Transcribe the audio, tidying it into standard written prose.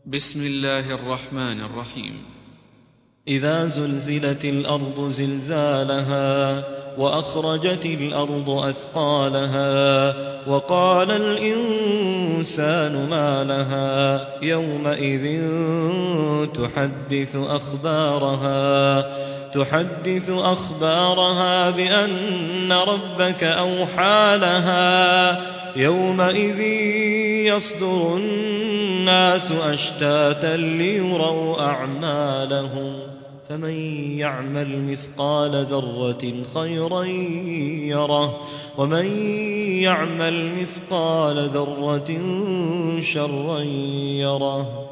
بسم الله الرحمن الرحيم. إذا زلزلت الأرض زلزالها وأخرجت الأرض أثقالها وقال الإنسان ما لها يومئذ تحدث أخبارها بأن ربك أوحى لها يومئذ يصدر الناس أشتاتا ليروا أعمالهم فمن يعمل مثقال ذرة خيرا يره ومن يعمل مثقال ذرة شرا يره.